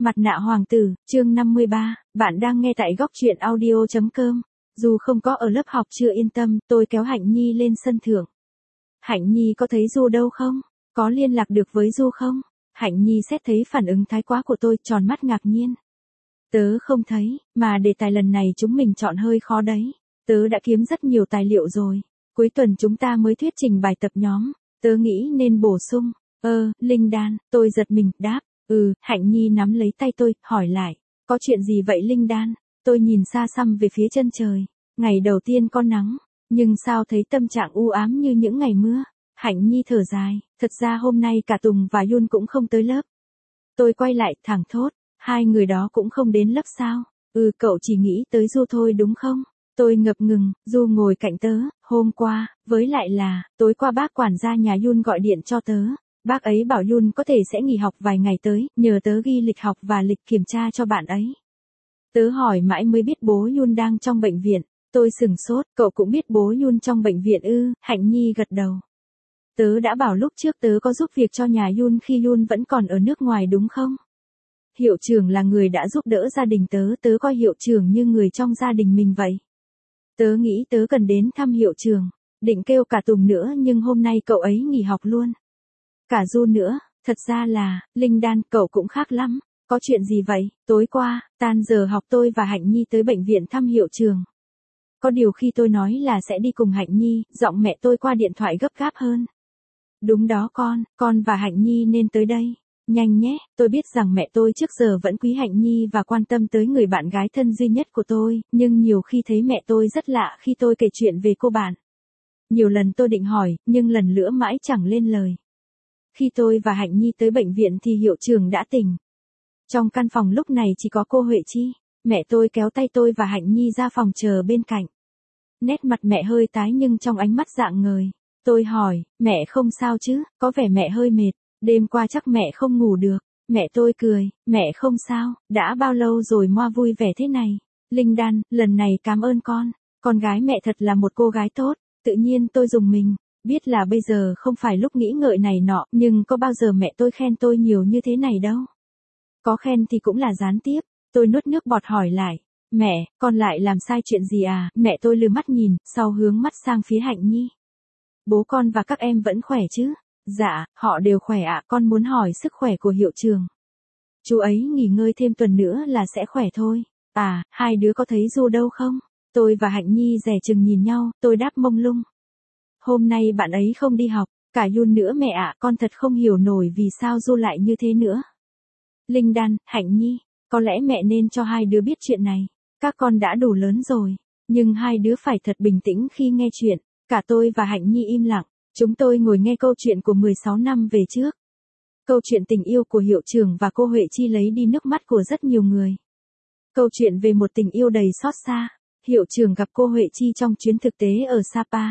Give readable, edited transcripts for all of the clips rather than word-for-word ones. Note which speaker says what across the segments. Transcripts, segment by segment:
Speaker 1: Mặt nạ hoàng tử, chương 53, bạn đang nghe tại góc truyện audio.com. Dù không có ở lớp học chưa yên tâm, tôi kéo Hạnh Nhi lên sân thượng. Hạnh Nhi có thấy Du đâu không? Có liên lạc được với Du không? Hạnh Nhi xét thấy phản ứng thái quá của tôi, tròn mắt ngạc nhiên. Tớ không thấy, mà đề tài lần này chúng mình chọn hơi khó đấy. Tớ đã kiếm rất nhiều tài liệu rồi. Cuối tuần chúng ta mới thuyết trình bài tập nhóm. Tớ nghĩ nên bổ sung. Linh Đan, tôi giật mình, đáp. Hạnh Nhi nắm lấy tay tôi, hỏi lại. Có chuyện gì vậy Linh Đan? Tôi nhìn xa xăm về phía chân trời. Ngày đầu tiên có nắng, nhưng sao thấy tâm trạng u ám như những ngày mưa? Hạnh Nhi thở dài, thật ra hôm nay cả Tùng và Yun cũng không tới lớp. Tôi quay lại, thẳng thốt, hai người đó cũng không đến lớp sao? Cậu chỉ nghĩ tới Du thôi đúng không? Tôi ngập ngừng, Du ngồi cạnh tớ, hôm qua, với lại là, tối qua bác quản gia nhà Yun gọi điện cho tớ. Bác ấy bảo Yun có thể sẽ nghỉ học vài ngày tới, nhờ tớ ghi lịch học và lịch kiểm tra cho bạn ấy. Tớ hỏi mãi mới biết bố Yun đang trong bệnh viện. Tôi sửng sốt, cậu cũng biết bố Yun trong bệnh viện ư? Hạnh Nhi gật đầu. Tớ đã bảo lúc trước tớ có giúp việc cho nhà Yun khi Yun vẫn còn ở nước ngoài đúng không? Hiệu trưởng là người đã giúp đỡ gia đình tớ, tớ coi hiệu trưởng như người trong gia đình mình vậy. Tớ nghĩ tớ cần đến thăm hiệu trưởng, định kêu cả Tùng nữa nhưng hôm nay cậu ấy nghỉ học luôn. Cả Du nữa, thật ra là, Linh Đan, cậu cũng khác lắm. Có chuyện gì vậy? Tối qua, tan giờ học tôi và Hạnh Nhi tới bệnh viện thăm hiệu trưởng. Có điều khi tôi nói là sẽ đi cùng Hạnh Nhi, giọng mẹ tôi qua điện thoại gấp gáp hơn. Đúng đó con và Hạnh Nhi nên tới đây. Nhanh nhé, tôi biết rằng mẹ tôi trước giờ vẫn quý Hạnh Nhi và quan tâm tới người bạn gái thân duy nhất của tôi, nhưng nhiều khi thấy mẹ tôi rất lạ khi tôi kể chuyện về cô bạn. Nhiều lần tôi định hỏi, nhưng lần nữa mãi chẳng lên lời. Khi tôi và Hạnh Nhi tới bệnh viện thì hiệu trưởng đã tỉnh. Trong căn phòng lúc này chỉ có cô Huệ Chi. Mẹ tôi kéo tay tôi và Hạnh Nhi ra phòng chờ bên cạnh. Nét mặt mẹ hơi tái nhưng trong ánh mắt rạng ngời. Tôi hỏi, mẹ không sao chứ? Có vẻ mẹ hơi mệt. Đêm qua chắc mẹ không ngủ được. Mẹ tôi cười, mẹ không sao, đã bao lâu rồi Moa vui vẻ thế này. Linh Đan, lần này cảm ơn con. Con gái mẹ thật là một cô gái tốt. Tự nhiên tôi rùng mình. Biết là bây giờ không phải lúc nghĩ ngợi này nọ, nhưng có bao giờ mẹ tôi khen tôi nhiều như thế này đâu. Có khen thì cũng là gián tiếp. Tôi nuốt nước bọt hỏi lại. Mẹ, con lại làm sai chuyện gì à? Mẹ tôi lườm mắt nhìn, sau hướng mắt sang phía Hạnh Nhi. Bố con và các em vẫn khỏe chứ? Dạ, họ đều khỏe ạ. Con muốn hỏi sức khỏe của hiệu trưởng. Chú ấy nghỉ ngơi thêm tuần nữa là sẽ khỏe thôi. À, hai đứa có thấy Du đâu không? Tôi và Hạnh Nhi dè chừng nhìn nhau, tôi đáp mông lung. Hôm nay bạn ấy không đi học, cả Yun nữa mẹ ạ, con thật không hiểu nổi vì sao Du lại như thế nữa. Linh Đan, Hạnh Nhi, có lẽ mẹ nên cho hai đứa biết chuyện này. Các con đã đủ lớn rồi, nhưng hai đứa phải thật bình tĩnh khi nghe chuyện. Cả tôi và Hạnh Nhi im lặng, chúng tôi ngồi nghe câu chuyện của 16 năm về trước. Câu chuyện tình yêu của hiệu trưởng và cô Huệ Chi lấy đi nước mắt của rất nhiều người. Câu chuyện về một tình yêu đầy xót xa, hiệu trưởng gặp cô Huệ Chi trong chuyến thực tế ở Sapa.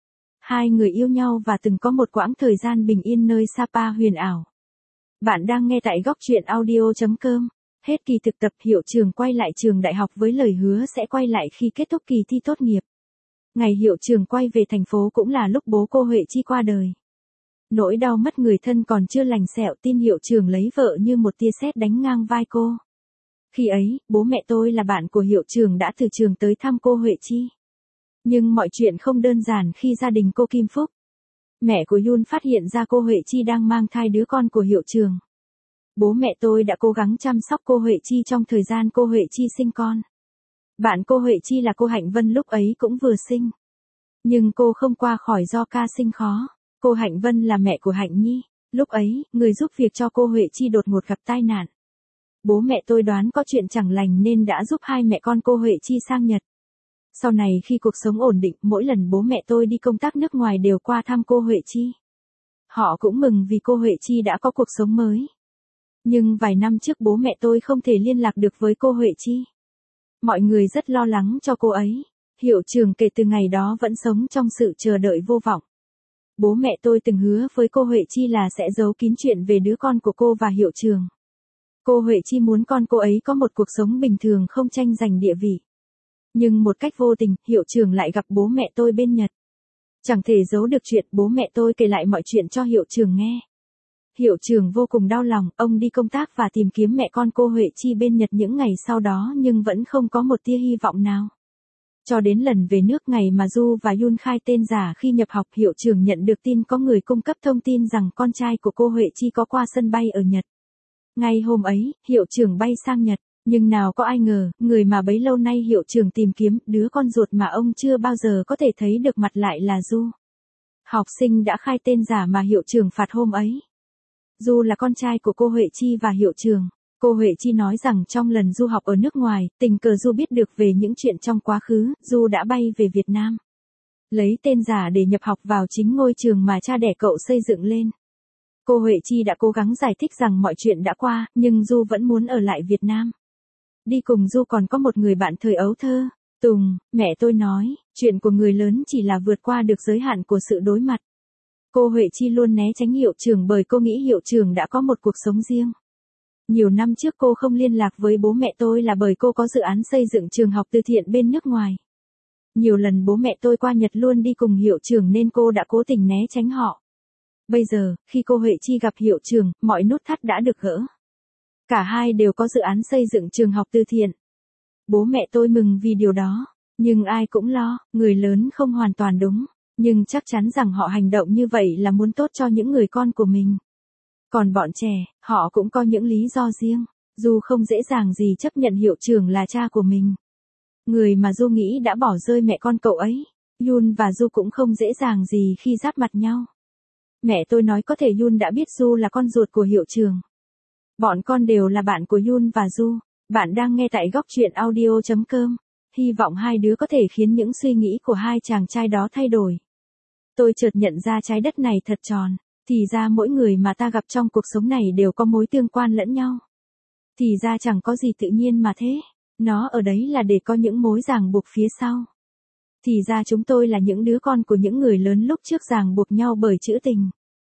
Speaker 1: Hai người yêu nhau và từng có một quãng thời gian bình yên nơi Sapa huyền ảo. Bạn đang nghe tại góc truyện audio.com. Hết kỳ thực tập, hiệu trưởng quay lại trường đại học với lời hứa sẽ quay lại khi kết thúc kỳ thi tốt nghiệp. Ngày hiệu trưởng quay về thành phố cũng là lúc bố cô Huệ Chi qua đời. Nỗi đau mất người thân còn chưa lành sẹo, tin hiệu trưởng lấy vợ như một tia sét đánh ngang vai cô. Khi ấy, bố mẹ tôi là bạn của hiệu trưởng đã từ trường tới thăm cô Huệ Chi. Nhưng mọi chuyện không đơn giản khi gia đình cô Kim Phúc. Mẹ của Yun phát hiện ra cô Huệ Chi đang mang thai đứa con của hiệu trưởng. Bố mẹ tôi đã cố gắng chăm sóc cô Huệ Chi trong thời gian cô Huệ Chi sinh con. Bạn cô Huệ Chi là cô Hạnh Vân lúc ấy cũng vừa sinh. Nhưng cô không qua khỏi do ca sinh khó. Cô Hạnh Vân là mẹ của Hạnh Nhi. Lúc ấy, người giúp việc cho cô Huệ Chi đột ngột gặp tai nạn. Bố mẹ tôi đoán có chuyện chẳng lành nên đã giúp hai mẹ con cô Huệ Chi sang Nhật. Sau này khi cuộc sống ổn định, mỗi lần bố mẹ tôi đi công tác nước ngoài đều qua thăm cô Huệ Chi. Họ cũng mừng vì cô Huệ Chi đã có cuộc sống mới. Nhưng vài năm trước bố mẹ tôi không thể liên lạc được với cô Huệ Chi. Mọi người rất lo lắng cho cô ấy. Hiệu trưởng kể từ ngày đó vẫn sống trong sự chờ đợi vô vọng. Bố mẹ tôi từng hứa với cô Huệ Chi là sẽ giấu kín chuyện về đứa con của cô và hiệu trưởng. Cô Huệ Chi muốn con cô ấy có một cuộc sống bình thường không tranh giành địa vị. Nhưng một cách vô tình, hiệu trưởng lại gặp bố mẹ tôi bên Nhật. Chẳng thể giấu được chuyện, bố mẹ tôi kể lại mọi chuyện cho hiệu trưởng nghe. Hiệu trưởng vô cùng đau lòng, ông đi công tác và tìm kiếm mẹ con cô Huệ Chi bên Nhật những ngày sau đó nhưng vẫn không có một tia hy vọng nào. Cho đến lần về nước ngày mà Du và Yun khai tên giả khi nhập học, hiệu trưởng nhận được tin có người cung cấp thông tin rằng con trai của cô Huệ Chi có qua sân bay ở Nhật. Ngay hôm ấy, hiệu trưởng bay sang Nhật, nhưng nào có ai ngờ, người mà bấy lâu nay hiệu trưởng tìm kiếm, đứa con ruột mà ông chưa bao giờ có thể thấy được mặt lại là Du. Học sinh đã khai tên giả mà hiệu trưởng phạt hôm ấy. Du là con trai của cô Huệ Chi và hiệu trưởng. Cô Huệ Chi nói rằng trong lần Du học ở nước ngoài, tình cờ Du biết được về những chuyện trong quá khứ, Du đã bay về Việt Nam. Lấy tên giả để nhập học vào chính ngôi trường mà cha đẻ cậu xây dựng lên. Cô Huệ Chi đã cố gắng giải thích rằng mọi chuyện đã qua, nhưng Du vẫn muốn ở lại Việt Nam. Đi cùng Du còn có một người bạn thời ấu thơ, Tùng. Mẹ tôi nói, chuyện của người lớn chỉ là vượt qua được giới hạn của sự đối mặt. Cô Huệ Chi luôn né tránh hiệu trưởng bởi cô nghĩ hiệu trưởng đã có một cuộc sống riêng. Nhiều năm trước cô không liên lạc với bố mẹ tôi là bởi cô có dự án xây dựng trường học từ thiện bên nước ngoài. Nhiều lần bố mẹ tôi qua Nhật luôn đi cùng hiệu trưởng nên cô đã cố tình né tránh họ. Bây giờ, khi cô Huệ Chi gặp hiệu trưởng, mọi nút thắt đã được gỡ. Cả hai đều có dự án xây dựng trường học từ thiện. Bố mẹ tôi mừng vì điều đó, nhưng ai cũng lo, người lớn không hoàn toàn đúng, nhưng chắc chắn rằng họ hành động như vậy là muốn tốt cho những người con của mình. Còn bọn trẻ, họ cũng có những lý do riêng, dù không dễ dàng gì chấp nhận hiệu trưởng là cha của mình. Người mà Du nghĩ đã bỏ rơi mẹ con cậu ấy, Yun và Du cũng không dễ dàng gì khi giáp mặt nhau. Mẹ tôi nói có thể Yun đã biết Du là con ruột của hiệu trưởng. Bọn con đều là bạn của Yun và Du. Bạn đang nghe tại góc truyện audio.com. Hy vọng hai đứa có thể khiến những suy nghĩ của hai chàng trai đó thay đổi. Tôi chợt nhận ra trái đất này thật tròn. Thì ra mỗi người mà ta gặp trong cuộc sống này đều có mối tương quan lẫn nhau. Thì ra chẳng có gì tự nhiên mà thế. Nó ở đấy là để có những mối ràng buộc phía sau. Thì ra chúng tôi là những đứa con của những người lớn lúc trước ràng buộc nhau bởi chữ tình.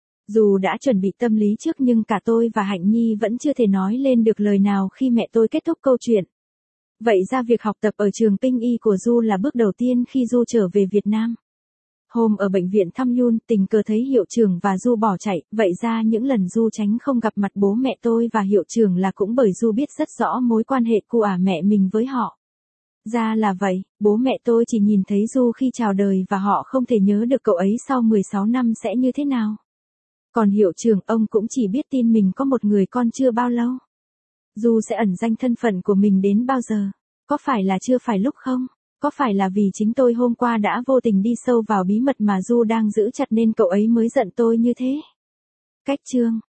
Speaker 1: Dù đã chuẩn bị tâm lý trước nhưng cả tôi và Hạnh Nhi vẫn chưa thể nói lên được lời nào khi mẹ tôi kết thúc câu chuyện. Vậy ra việc học tập ở trường Pinh Y của Du là bước đầu tiên khi Du trở về Việt Nam. Hôm ở bệnh viện thăm Yun, tình cờ thấy hiệu trưởng và Du bỏ chạy, vậy ra những lần Du tránh không gặp mặt bố mẹ tôi và hiệu trưởng là cũng bởi Du biết rất rõ mối quan hệ của mẹ mình với họ. Ra là vậy, bố mẹ tôi chỉ nhìn thấy Du khi chào đời và họ không thể nhớ được cậu ấy sau 16 năm sẽ như thế nào. Còn hiệu trưởng ông cũng chỉ biết tin mình có một người con chưa bao lâu. Du sẽ ẩn danh thân phận của mình đến bao giờ? Có phải là chưa phải lúc không? Có phải là vì chính tôi hôm qua đã vô tình đi sâu vào bí mật mà Du đang giữ chặt nên cậu ấy mới giận tôi như thế? Cách chương